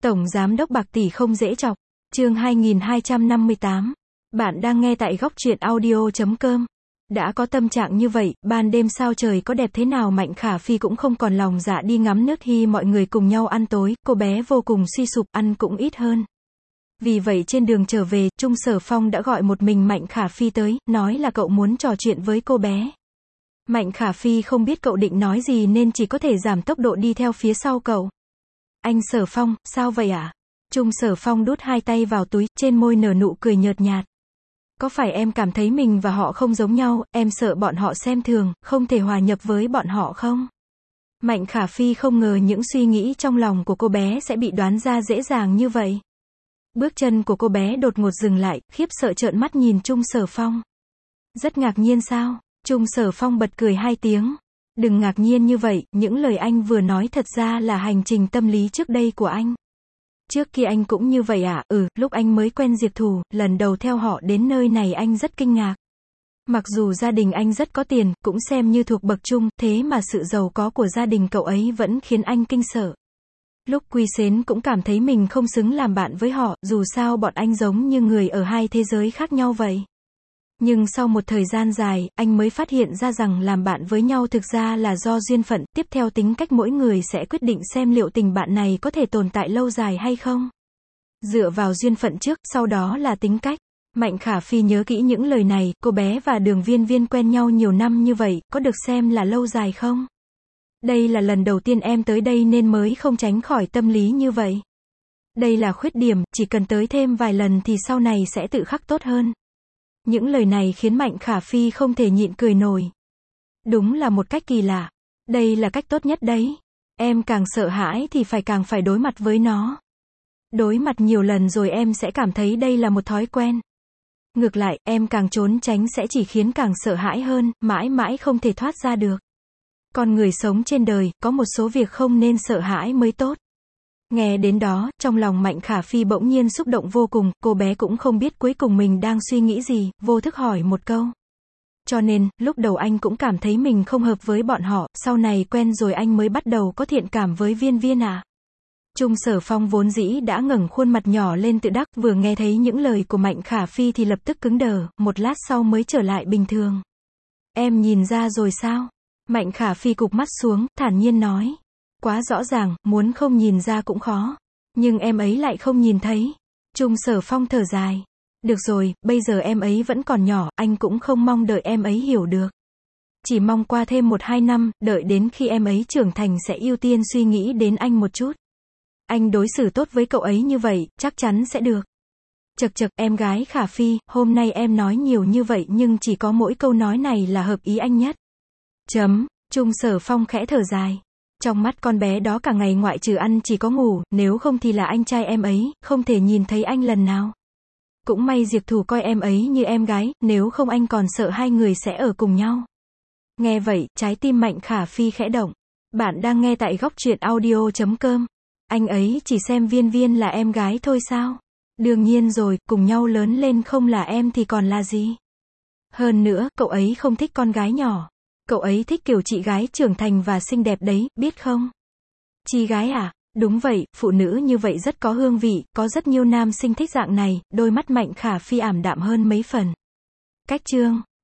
Tổng Giám đốc bạc tỷ không dễ chọc. Chương 2258. Bạn đang nghe tại góc truyện audio.com. Đã có tâm trạng như vậy, ban đêm sao trời có đẹp thế nào Mạnh Khả Phi cũng không còn lòng dạ đi ngắm nước hy mọi người cùng nhau ăn tối, cô bé vô cùng suy sụp, ăn cũng ít hơn. Vì vậy trên đường trở về, Trung Sở Phong đã gọi một mình Mạnh Khả Phi tới, nói là cậu muốn trò chuyện với cô bé. Mạnh Khả Phi không biết cậu định nói gì nên chỉ có thể giảm tốc độ đi theo phía sau cậu. Anh Sở Phong, sao vậy ạ? Trung Sở Phong đút hai tay vào túi, trên môi nở nụ cười nhợt nhạt. Có phải em cảm thấy mình và họ không giống nhau, em sợ bọn họ xem thường, không thể hòa nhập với bọn họ không? Mạnh Khả Phi không ngờ những suy nghĩ trong lòng của cô bé sẽ bị đoán ra dễ dàng như vậy. Bước chân của cô bé đột ngột dừng lại, khiếp sợ trợn mắt nhìn Trung Sở Phong. Rất ngạc nhiên sao? Trung Sở Phong bật cười hai tiếng. Đừng ngạc nhiên như vậy, những lời anh vừa nói thật ra là hành trình tâm lý trước đây của anh. Trước kia anh cũng như vậy à? Lúc anh mới quen Diệp Thù, lần đầu theo họ đến nơi này anh rất kinh ngạc. Mặc dù gia đình anh rất có tiền, cũng xem như thuộc bậc trung, thế mà sự giàu có của gia đình cậu ấy vẫn khiến anh kinh sợ. Lúc Quy Xến cũng cảm thấy mình không xứng làm bạn với họ, dù sao bọn anh giống như người ở hai thế giới khác nhau vậy. Nhưng sau một thời gian dài, anh mới phát hiện ra rằng làm bạn với nhau thực ra là do duyên phận, tiếp theo tính cách mỗi người sẽ quyết định xem liệu tình bạn này có thể tồn tại lâu dài hay không. Dựa vào duyên phận trước, sau đó là tính cách. Mạnh Khả Phi nhớ kỹ những lời này, cô bé và Đường Viên Viên quen nhau nhiều năm như vậy, có được xem là lâu dài không? Đây là lần đầu tiên em tới đây nên mới không tránh khỏi tâm lý như vậy. Đây là khuyết điểm, chỉ cần tới thêm vài lần thì sau này sẽ tự khắc tốt hơn. Những lời này khiến Mạnh Khả Phi không thể nhịn cười nổi. Đúng là một cách kỳ lạ. Đây là cách tốt nhất đấy. Em càng sợ hãi thì càng phải đối mặt với nó. Đối mặt nhiều lần rồi em sẽ cảm thấy đây là một thói quen. Ngược lại, em càng trốn tránh sẽ chỉ khiến càng sợ hãi hơn, mãi mãi không thể thoát ra được. Con người sống trên đời, có một số việc không nên sợ hãi mới tốt. Nghe đến đó, trong lòng Mạnh Khả Phi bỗng nhiên xúc động vô cùng, cô bé cũng không biết cuối cùng mình đang suy nghĩ gì, vô thức hỏi một câu. Cho nên, lúc đầu anh cũng cảm thấy mình không hợp với bọn họ, sau này quen rồi anh mới bắt đầu có thiện cảm với Viên Viên à. Trung Sở Phong vốn dĩ đã ngẩng khuôn mặt nhỏ lên tự đắc, vừa nghe thấy những lời của Mạnh Khả Phi thì lập tức cứng đờ, một lát sau mới trở lại bình thường. Em nhìn ra rồi sao? Mạnh Khả Phi cụp mắt xuống, thản nhiên nói. Quá rõ ràng, muốn không nhìn ra cũng khó. Nhưng em ấy lại không nhìn thấy. Trung Sở Phong thở dài. Được rồi, bây giờ em ấy vẫn còn nhỏ, anh cũng không mong đợi em ấy hiểu được. Chỉ mong qua thêm 1-2 năm, đợi đến khi em ấy trưởng thành sẽ ưu tiên suy nghĩ đến anh một chút. Anh đối xử tốt với cậu ấy như vậy, chắc chắn sẽ được. Chậc chậc, em gái Khả Phi, hôm nay em nói nhiều như vậy nhưng chỉ có mỗi câu nói này là hợp ý anh nhất. Trung Sở Phong khẽ thở dài. Trong mắt con bé đó cả ngày ngoại trừ ăn chỉ có ngủ, nếu không thì là anh trai em ấy, không thể nhìn thấy anh lần nào. Cũng may Diệp Thù coi em ấy như em gái, nếu không anh còn sợ hai người sẽ ở cùng nhau. Nghe vậy, trái tim Mạnh Khả Phi khẽ động. Bạn đang nghe tại góc truyện audio.com. Anh ấy chỉ xem Viên Viên là em gái thôi sao? Đương nhiên rồi, cùng nhau lớn lên không là em thì còn là gì? Hơn nữa, cậu ấy không thích con gái nhỏ. Cậu ấy thích kiểu chị gái trưởng thành và xinh đẹp đấy, biết không? Chị gái à? Đúng vậy, phụ nữ như vậy rất có hương vị, có rất nhiều nam sinh thích dạng này, đôi mắt Mạnh Khả Phi ảm đạm hơn mấy phần. Cách chương